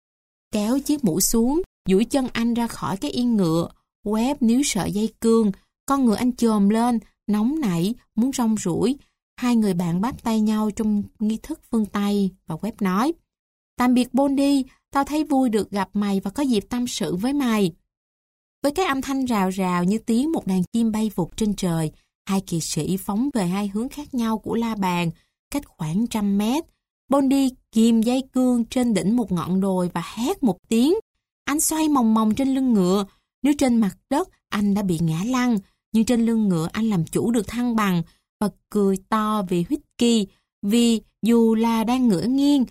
kéo chiếc mũ xuống, duỗi chân anh ra khỏi cái yên ngựa. Webb níu sợi dây cương, con ngựa anh chồm lên, nóng nảy, muốn rong ruổi. Hai người bạn bắt tay nhau trong nghi thức phương Tây, và Webb nói, tạm biệt Bonnie, tao thấy vui được gặp mày và có dịp tâm sự với mày. Với cái âm thanh rào rào như tiếng một đàn chim bay vụt trên trời, hai kỵ sĩ phóng về hai hướng khác nhau của la bàn, cách khoảng trăm mét. Bonnie kìm dây cương trên đỉnh một ngọn đồi và hét một tiếng. Anh xoay mòng mòng trên lưng ngựa. Nếu trên mặt đất, anh đã bị ngã lăn, nhưng trên lưng ngựa anh làm chủ được thăng bằng và cười to vì whisky, vì dù là đang ngửa nghiêng.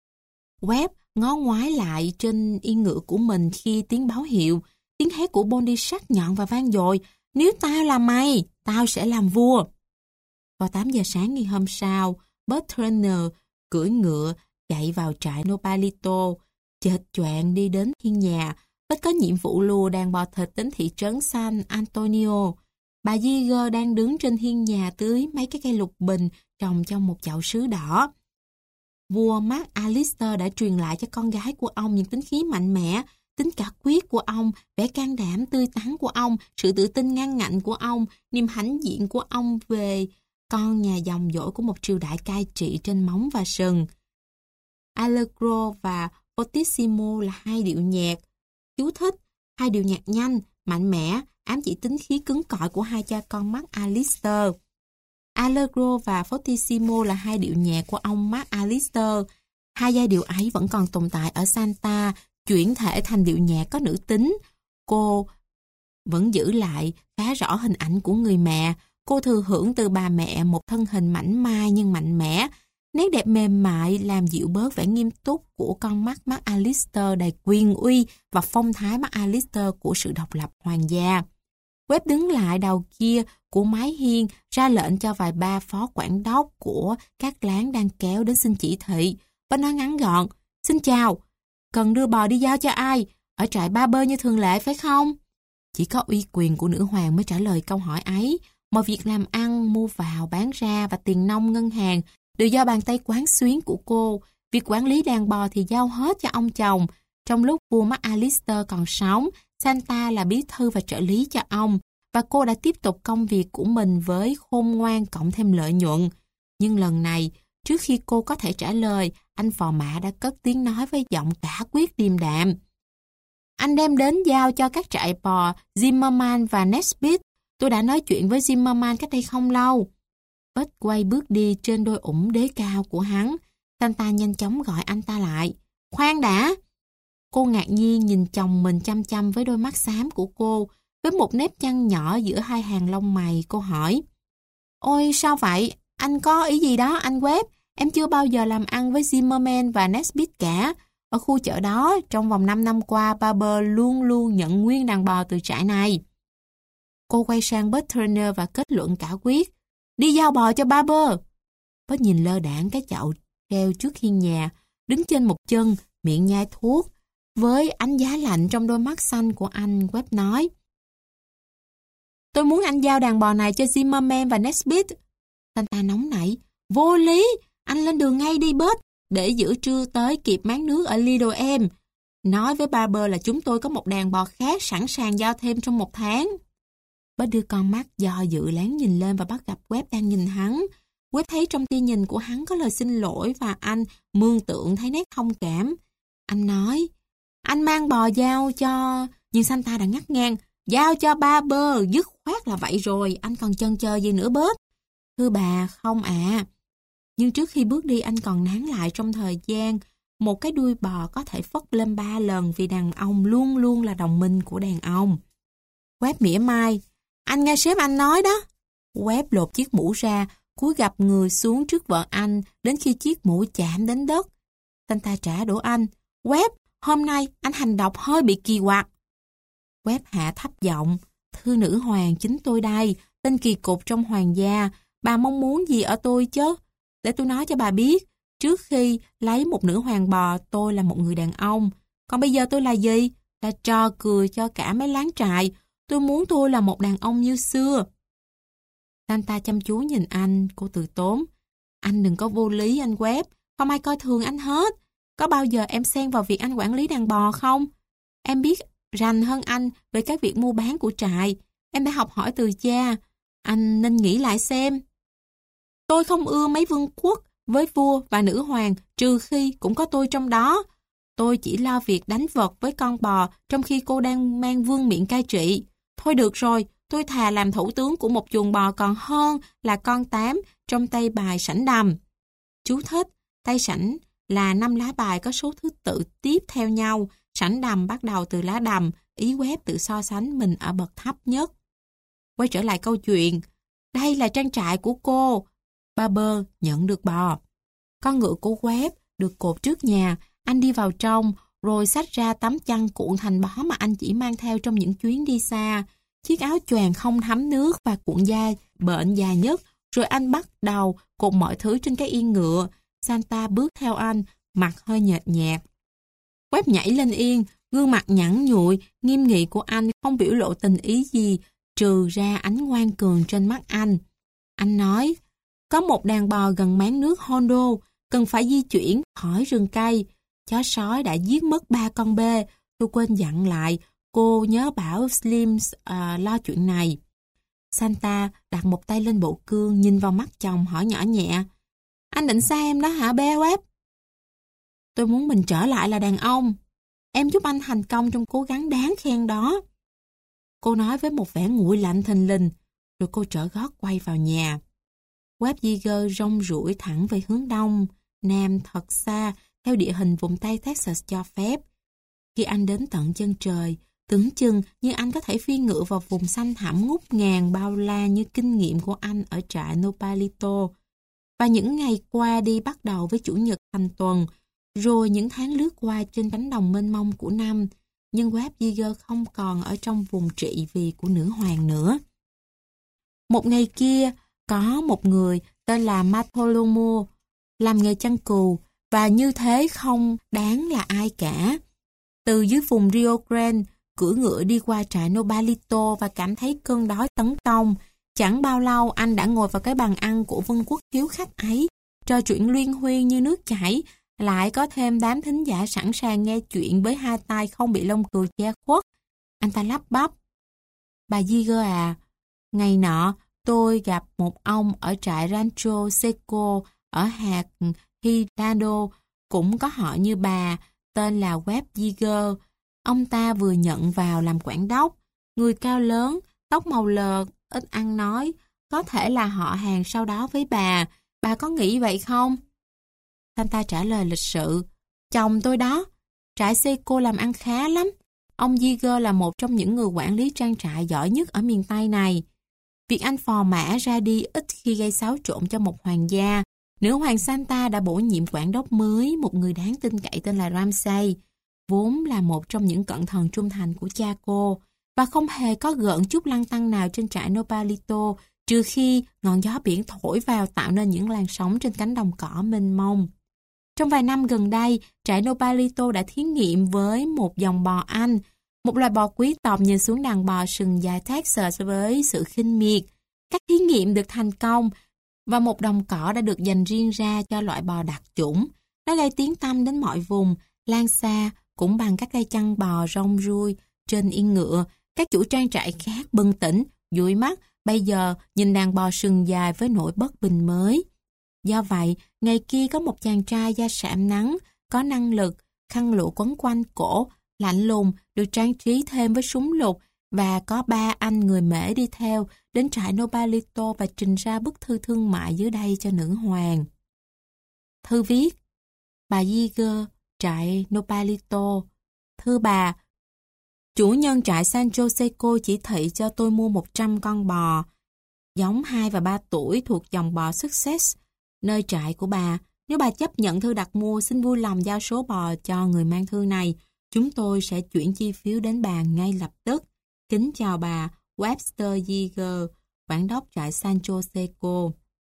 Webb ngó ngoái lại trên yên ngựa của mình khi tiếng báo hiệu. Tiếng hét của Bonnie sắc nhọn và vang dội. Nếu tao là mày, tao sẽ làm vua. Vào tám giờ sáng ngày hôm sau, Bert Turner cưỡi ngựa chạy vào trại Nopalito, chệch choạng đi đến hiên nhà. Bert có nhiệm vụ lùa đàn bò thịt đến thị trấn San Antonio. Bà Yeager đang đứng trên hiên nhà tưới mấy cái cây lục bình trồng trong một chậu sứ đỏ. Vua Mark Alistair đã truyền lại cho con gái của ông những tính khí mạnh mẽ, tính cả quyết của ông, vẻ can đảm tươi tắn của ông, sự tự tin ngang ngạnh của ông, niềm hãnh diện của ông về con nhà dòng dõi của một triều đại cai trị trên móng và sừng. Allegro và Fortissimo là hai điệu nhạc. Chú thích, hai điệu nhạc nhanh, mạnh mẽ, ám chỉ tính khí cứng cỏi của hai cha con Mark Alistair. Allegro và Fortissimo là hai điệu nhạc của ông Mark Alistair. Hai giai điệu ấy vẫn còn tồn tại ở Santa, chuyển thể thành điệu nhạc có nữ tính. Cô vẫn giữ lại khá rõ hình ảnh của người mẹ. Cô thừa hưởng từ bà mẹ một thân hình mảnh mai nhưng mạnh mẽ. Nét đẹp mềm mại làm dịu bớt vẻ nghiêm túc của con mắt McAllister đầy quyền uy và phong thái McAllister của sự độc lập hoàng gia. Webb đứng lại đầu kia của mái hiên, ra lệnh cho vài ba phó quản đốc của các láng đang kéo đến xin chỉ thị. Bớt nói ngắn gọn: "Xin chào, cần đưa bò đi giao cho ai? Ở trại Barber như thường lệ phải không?" Chỉ có uy quyền của nữ hoàng mới trả lời câu hỏi ấy. Mọi việc làm ăn, mua vào, bán ra và tiền nong ngân hàng đều do bàn tay quán xuyến của cô. Việc quản lý đàn bò thì giao hết cho ông chồng. Trong lúc vua McAllister còn sống, Santa là bí thư và trợ lý cho ông, và cô đã tiếp tục công việc của mình với khôn ngoan cộng thêm lợi nhuận. Nhưng lần này, trước khi cô có thể trả lời, anh phò mã đã cất tiếng nói với giọng cả quyết điềm đạm: "Anh đem đến giao cho các trại bò Zimmerman và Nesbitt. Tôi đã nói chuyện với Zimmerman cách đây không lâu." Bớt quay bước đi trên đôi ủng đế cao của hắn. Santa nhanh chóng gọi anh ta lại. "Khoan đã!" Cô ngạc nhiên nhìn chồng mình chăm chăm với đôi mắt xám của cô. Với một nếp nhăn nhỏ giữa hai hàng lông mày, cô hỏi: "Ôi sao vậy? Anh có ý gì đó anh Webb? Em chưa bao giờ làm ăn với Zimmerman và Nesbitt cả. Ở khu chợ đó, trong vòng năm năm qua, Barber luôn luôn nhận nguyên đàn bò từ trại này." Cô quay sang Bert Turner và kết luận cả quyết: "Đi giao bò cho Barber." Bert nhìn lơ đãng cái chậu treo trước hiên nhà, đứng trên một chân, miệng nhai thuốc. Với ánh giá lạnh trong đôi mắt xanh của anh, Webb nói: "Tôi muốn anh giao đàn bò này cho Zimmerman và Nesbitt." Santa nóng nảy: "Vô lý! Anh lên đường ngay đi Bert, để giữa trưa tới kịp máng nước ở Lido em. Nói với Barber là chúng tôi có một đàn bò khác sẵn sàng giao thêm trong một tháng." Bert đưa con mắt do dự lén nhìn lên và bắt gặp Webb đang nhìn hắn. Webb thấy trong tia nhìn của hắn có lời xin lỗi và anh mường tượng thấy nét thông cảm. Anh nói: "Anh mang bò giao cho..." Nhưng Santa đã ngắt ngang: "Giao cho Barber, dứt khoát là vậy rồi, anh còn chần chờ gì nữa Bert?" "Thưa bà, không ạ." À. Nhưng trước khi bước đi anh còn nán lại trong thời gian. Một cái đuôi bò có thể phất lên ba lần vì đàn ông luôn luôn là đồng minh của đàn ông. Webb mỉa mai: "Anh nghe sếp anh nói đó." Webb lột chiếc mũ ra, cúi gập người xuống trước vợ anh đến khi chiếc mũ chạm đến đất. Santa trả đũa anh: "Webb, hôm nay anh hành động hơi bị kỳ quặc." Webb hạ thấp giọng: "Thưa nữ hoàng, chính tôi đây, tên kỳ cục trong hoàng gia. Bà mong muốn gì ở tôi chứ? Để tôi nói cho bà biết, trước khi lấy một nữ hoàng bò, tôi là một người đàn ông. Còn bây giờ tôi là gì? Là trò cười cho cả mấy láng trại. Tôi muốn tôi là một đàn ông như xưa." Santa chăm chú nhìn anh, cô từ tốn: "Anh đừng có vô lý anh Webb, không ai coi thường anh hết. Có bao giờ em xen vào việc anh quản lý đàn bò không? Em biết rành hơn anh về các việc mua bán của trại. Em đã học hỏi từ cha. Anh nên nghĩ lại xem. Tôi không ưa mấy vương quốc với vua và nữ hoàng, trừ khi cũng có tôi trong đó. Tôi chỉ lo việc đánh vật với con bò trong khi cô đang mang vương miện cai trị. Thôi được rồi, tôi thà làm thủ tướng của một chuồng bò còn hơn là con tám trong tay bài sảnh đầm." Chú thích: tay sảnh là năm lá bài có số thứ tự tiếp theo nhau. Sảnh đầm bắt đầu từ lá đầm. Ý Webb tự so sánh mình ở bậc thấp nhất. Quay trở lại câu chuyện. Đây là trang trại của cô. Barber nhận được bò. Con ngựa của Webb được cột trước nhà. Anh đi vào trong, rồi xách ra tấm chăn cuộn thành bó mà anh chỉ mang theo trong những chuyến đi xa. Chiếc áo choàng không thấm nước và cuộn da bệnh dài nhất. Rồi anh bắt đầu cột mọi thứ trên cái yên ngựa. Santa bước theo anh, mặt hơi nhợt nhạt. Webb nhảy lên yên, gương mặt nhẵn nhụi, nghiêm nghị của anh không biểu lộ tình ý gì, trừ ra ánh ngoan cường trên mắt anh. Anh nói: "Có một đàn bò gần máng nước Hondo, cần phải di chuyển khỏi rừng cây. Chó sói đã giết mất ba con bê. Tôi quên dặn lại, cô nhớ bảo Slim uh, lo chuyện này." Santa đặt một tay lên bộ cương, nhìn vào mắt chồng, hỏi nhỏ nhẹ: "Anh định xa em đó hả bé Webb?" "Tôi muốn mình trở lại là đàn ông. Em giúp anh thành công trong cố gắng đáng khen đó." Cô nói với một vẻ nguội lạnh thình lình, rồi cô trở gót quay vào nhà. Webb Yeager rong ruổi thẳng về hướng đông, nam thật xa, theo địa hình vùng Tây Texas cho phép. Khi anh đến tận chân trời, Tưởng chừng như anh có thể phi ngựa vào vùng xanh thẳm ngút ngàn bao la như kinh nghiệm của anh ở trại Nopalito. Và những ngày qua đi bắt đầu với chủ nhật thành tuần, rồi những tháng lướt qua trên cánh đồng mênh mông của năm, nhưng Webb Yeager không còn ở trong vùng trị vì của nữ hoàng nữa. Một ngày kia, có một người tên là Bartolomeo làm nghề chăn cừu, và như thế không đáng là ai cả. Từ dưới vùng Rio Grande, cưỡi ngựa đi qua trại Nopalito và cảm thấy cơn đói tấn công. Chẳng bao lâu anh đã ngồi vào cái bàn ăn của vương quốc hiếu khách ấy, trò chuyện luyên huyên như nước chảy, lại có thêm đám thính giả sẵn sàng nghe chuyện với hai tay không bị lông cừu che khuất. Anh ta lắp bắp: "Bà Yeager à, ngày nọ tôi gặp một ông ở trại Rancho Seco ở hạt Hidalgo, cũng có họ như bà, tên là Webb Yeager. Ông ta vừa nhận vào làm quản đốc, người cao lớn, tóc màu lờ, ít ăn nói, có thể là họ hàng sau đó với bà. Bà có nghĩ vậy không?" Santa trả lời lịch sự: "Chồng tôi đó, trại Seco làm ăn khá lắm. Ông Yeager là một trong những người quản lý trang trại giỏi nhất ở miền Tây này. Việc anh phò mã ra đi ít khi gây xáo trộn cho một hoàng gia. Nữ hoàng Santa đã bổ nhiệm quản đốc mới, một người đáng tin cậy tên là Ramsay, vốn là một trong những cận thần trung thành của cha cô, và không hề có gợn chút lăng tăng nào trên trại Nopalito, trừ khi ngọn gió biển thổi vào tạo nên những làn sóng trên cánh đồng cỏ mênh mông. Trong vài năm gần đây, trại Nopalito đã thí nghiệm với một dòng bò Anh, một loài bò quý tộc nhìn xuống đàn bò sừng dài Texas với sự khinh miệt. Các thí nghiệm được thành công, và một đồng cỏ đã được dành riêng ra cho loại bò đặc chủng. Nó gây tiếng tăm đến mọi vùng, lan xa cũng bằng các cây chăn bò rong ruôi trên yên ngựa. Các chủ trang trại khác bừng tỉnh, dụi mắt, bây giờ nhìn đàn bò sừng dài với nỗi bất bình mới. Do vậy, ngày kia có một chàng trai da sạm nắng, có năng lực, khăn lụa quấn quanh cổ, lạnh lùng, được trang trí thêm với súng lục, và có ba anh người Mễ đi theo đến trại Nopalito và trình ra bức thư thương mại dưới đây cho nữ hoàng. Thư viết: Bà Yeager, trại Nopalito. Thưa bà, chủ nhân trại Sancho Seco chỉ thị cho tôi mua một trăm con bò, giống hai và ba tuổi thuộc dòng bò Success, nơi trại của bà. Nếu bà chấp nhận thư đặt mua, xin vui lòng giao số bò cho người mang thư này. Chúng tôi sẽ chuyển chi phiếu đến bà ngay lập tức. Kính chào bà, Webster Yeager, quản đốc trại Sancho Seco.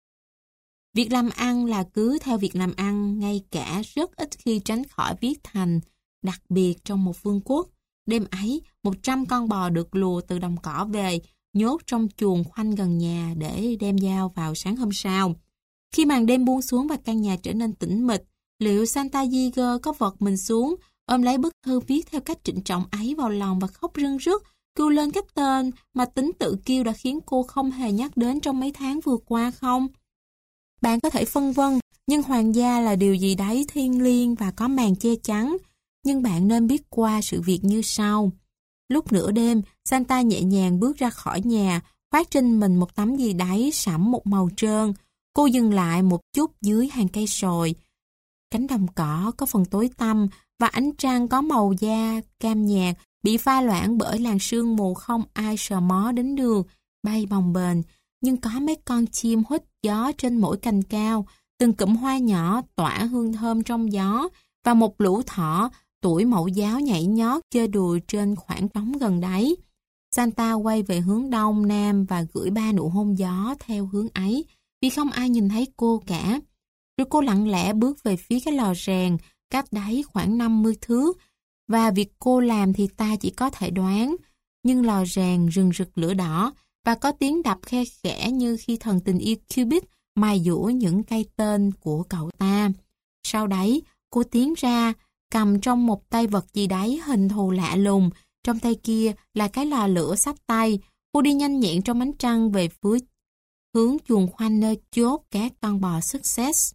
Việc làm ăn là cứ theo việc làm ăn, ngay cả rất ít khi tránh khỏi viết thành, đặc biệt trong một vương quốc. Đêm ấy, một trăm con bò được lùa từ đồng cỏ về, nhốt trong chuồng khoanh gần nhà để đem giao vào sáng hôm sau. Khi màn đêm buông xuống và căn nhà trở nên tĩnh mịch, liệu Santa Yeager có vật mình xuống, ôm lấy bức thư viết theo cách trịnh trọng ấy vào lòng và khóc rưng rức, kêu lên cái tên mà tính tự kiêu đã khiến cô không hề nhắc đến trong mấy tháng vừa qua không? Bạn có thể phân vân, nhưng hoàng gia là điều gì đấy thiêng liêng và có màn che chắn, nhưng bạn nên biết qua sự việc như sau. Lúc nửa đêm, Santa nhẹ nhàng bước ra khỏi nhà, khoác trên mình một tấm gì đấy sẫm một màu trơn. Cô dừng lại một chút dưới hàng cây sồi. Cánh đồng cỏ có phần tối tăm và ánh trăng có màu da cam nhạt bị pha loãng bởi làn sương mù không ai sờ mó đến đường, bay bồng bềnh. Nhưng có mấy con chim huýt gió trên mỗi cành cao, từng cụm hoa nhỏ tỏa hương thơm trong gió, và một lũ thỏ tuổi mẫu giáo nhảy nhót chơi đùa trên khoảng trống gần đấy. Santa quay về hướng đông nam và gửi ba nụ hôn gió theo hướng ấy, vì không ai nhìn thấy cô cả. Rồi cô lặng lẽ bước về phía cái lò rèn, cách đấy khoảng năm mươi thước, và việc cô làm thì ta chỉ có thể đoán. Nhưng lò rèn rừng rực lửa đỏ, và có tiếng đập khe khẽ như khi thần tình yêu Cupid mài dũa những cây tên của cậu ta. Sau đấy, cô tiến ra, cầm trong một tay vật gì đấy hình thù lạ lùng, trong tay kia là cái lò lửa xách tay. Cô đi nhanh nhẹn trong ánh trăng về phía hướng chuồng khoanh nơi chốt các con bò Success.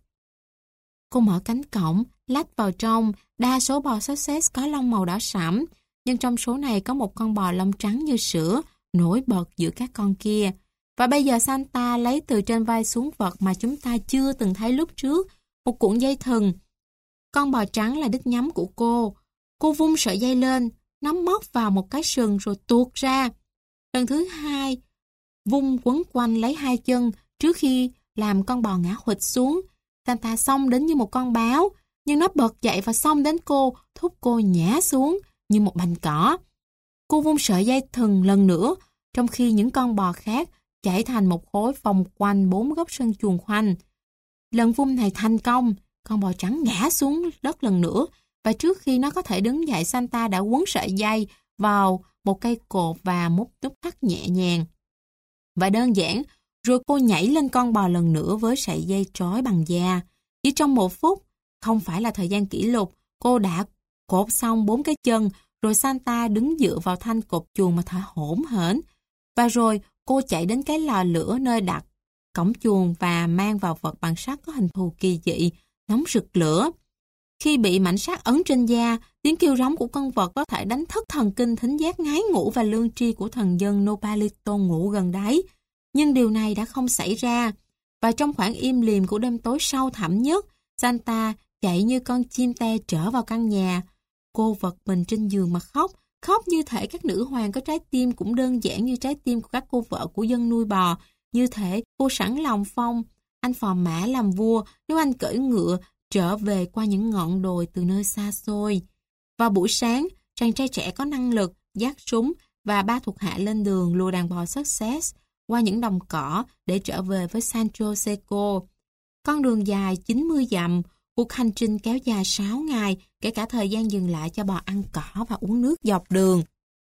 Cô mở cánh cổng, lách vào trong. Đa số bò Success có lông màu đỏ sẫm, nhưng trong số này có một con bò lông trắng như sữa, nổi bật giữa các con kia. Và bây giờ Santa lấy từ trên vai xuống vật mà chúng ta chưa từng thấy lúc trước, một cuộn dây thừng. Con bò trắng là đích nhắm của cô. Cô vung sợi dây lên, nó móc vào một cái sừng rồi tuột ra. Lần thứ hai, vung quấn quanh lấy hai chân trước khi làm con bò ngã huỵch xuống. Santa xông đến như một con báo, nhưng nó bật dậy và xông đến cô, thúc cô nhả xuống như một bành cỏ. Cô vung sợi dây thừng lần nữa, trong khi những con bò khác chạy thành một khối vòng quanh bốn góc sân chuồng khoanh. Lần vung này thành công, con bò trắng ngã xuống đất lần nữa, và trước khi nó có thể đứng dậy, Santa đã quấn sợi dây vào một cây cột và múc nút thắt nhẹ nhàng và đơn giản, rồi cô nhảy lên con bò lần nữa với sợi dây trói bằng da. Chỉ trong một phút, không phải là thời gian kỷ lục, cô đã cột xong bốn cái chân, rồi Santa đứng dựa vào thanh cột chuồng mà thở hổn hển. Và rồi cô chạy đến cái lò lửa nơi đặt cổng chuồng và mang vào vật bằng sắt có hình thù kỳ dị, nóng rực lửa. Khi bị mảnh sắt ấn trên da, tiếng kêu rống của con vật có thể đánh thức thần kinh thính giác ngái ngủ và lương tri của thần dân Nopalito ngủ gần đấy. Nhưng điều này đã không xảy ra. Và trong khoảng im lìm của đêm tối sâu thẳm nhất, Santa chạy như con chim te trở vào căn nhà. Cô vật mình trên giường mà khóc, khóc như thể các nữ hoàng có trái tim cũng đơn giản như trái tim của các cô vợ của dân nuôi bò. Như thể cô sẵn lòng phong anh phò mã làm vua nếu anh cưỡi ngựa trở về qua những ngọn đồi từ nơi xa xôi. Vào buổi sáng, chàng trai trẻ có năng lực, dắt súng và ba thuộc hạ lên đường lùa đàn bò Success qua những đồng cỏ để trở về với Sancho Seco. Con đường dài chín mươi dặm, cuộc hành trình kéo dài sáu ngày, kể cả thời gian dừng lại cho bò ăn cỏ và uống nước dọc đường.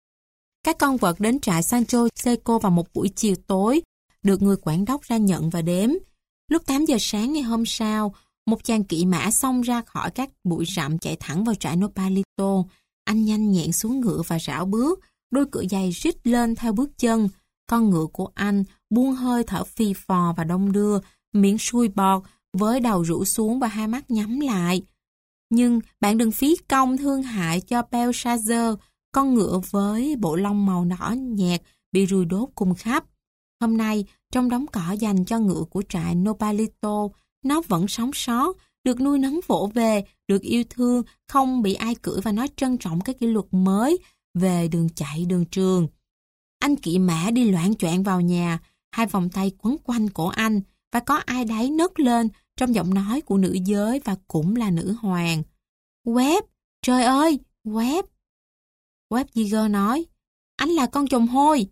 Các con vật đến trại Sancho Seco vào một buổi chiều tối, được người quản đốc ra nhận và đếm. Lúc tám giờ sáng ngày hôm sau, một chàng kỵ mã xông ra khỏi các bụi rậm chạy thẳng vào trại Nopalito. Anh nhanh nhẹn xuống ngựa và rảo bước, đôi cửa giày rít lên theo bước chân. Con ngựa của anh buông hơi thở phì phò và đong đưa, miệng sùi bọt với đầu rũ xuống và hai mắt nhắm lại. Nhưng bạn đừng phí công thương hại cho Belshazzar, con ngựa với bộ lông màu đỏ nhạt bị ruồi đốt cùng khắp. Hôm nay, trong đống cỏ dành cho ngựa của trại Nopalito, nó vẫn sống sót, được nuôi nấng vỗ về, được yêu thương, không bị ai cưỡi và nó trân trọng cái kỷ luật mới về đường chạy đường trường. Anh kỵ mã đi loạng choạng vào nhà, hai vòng tay quấn quanh cổ anh, và có ai đấy nấc lên trong giọng nói của nữ giới và cũng là nữ hoàng. Webb, trời ơi, Webb. Webb Yeager nói, anh là con chồng hôi.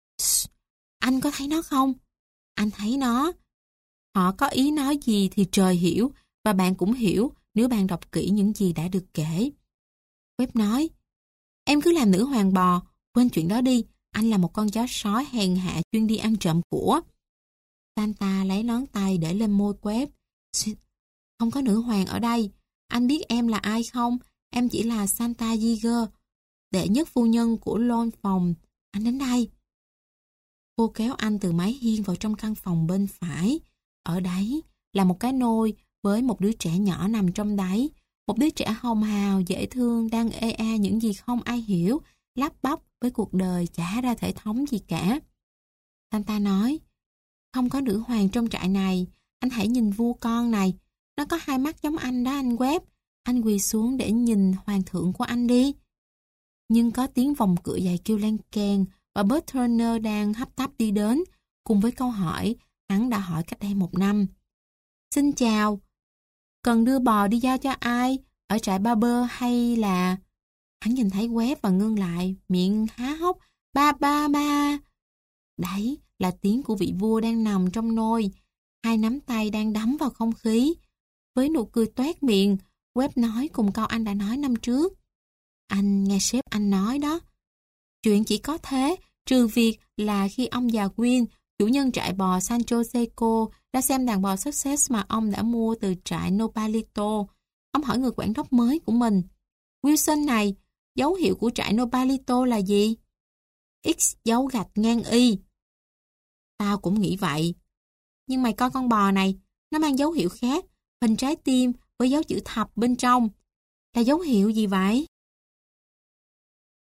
Anh có thấy nó không? Anh thấy nó. Họ có ý nói gì thì trời hiểu, và bạn cũng hiểu nếu bạn đọc kỹ những gì đã được kể. Webb nói, em cứ làm nữ hoàng bò, quên chuyện đó đi, anh là một con chó sói hèn hạ chuyên đi ăn trộm của. Santa lấy nón tay để lên môi Webb. Không có nữ hoàng ở đây, anh biết em là ai không? Em chỉ là Santa Yeager, đệ nhất phu nhân của Lone phòng. Anh đến đây. Cô kéo anh từ mái hiên vào trong căn phòng bên phải. Ở đấy là một cái nôi với một đứa trẻ nhỏ nằm trong đấy. Một đứa trẻ hồng hào, dễ thương, đang ê a những gì không ai hiểu, lắp bắp với cuộc đời chả ra thể thống gì cả. Santa nói, không có nữ hoàng trong trại này, anh hãy nhìn vua con này. Nó có hai mắt giống anh đó anh Webb. Anh quỳ xuống để nhìn hoàng thượng của anh đi. Nhưng có tiếng vòng cửa giày kêu len keng và Bert Turner đang hấp tấp đi đến, cùng với câu hỏi hắn đã hỏi cách đây một năm. Xin chào, cần đưa bò đi giao cho ai? Ở trại Barber hay là... Hắn nhìn thấy Webb và ngưng lại, miệng há hốc, ba ba ba. Đấy là tiếng của vị vua đang nằm trong nôi, hai nắm tay đang đắm vào không khí. Với nụ cười toét miệng, Webb nói cùng câu anh đã nói năm trước. Anh nghe sếp anh nói đó. Chuyện chỉ có thế, trừ việc là khi ông già Gwyn, chủ nhân trại bò Sancho Seco, đã xem đàn bò Success mà ông đã mua từ trại Nopalito. Ông hỏi người quản đốc mới của mình, Wilson này, dấu hiệu của trại Nopalito là gì? X dấu gạch ngang Y. Tao cũng nghĩ vậy. Nhưng mày coi con bò này, nó mang dấu hiệu khác, hình trái tim với dấu chữ thập bên trong. Là dấu hiệu gì vậy?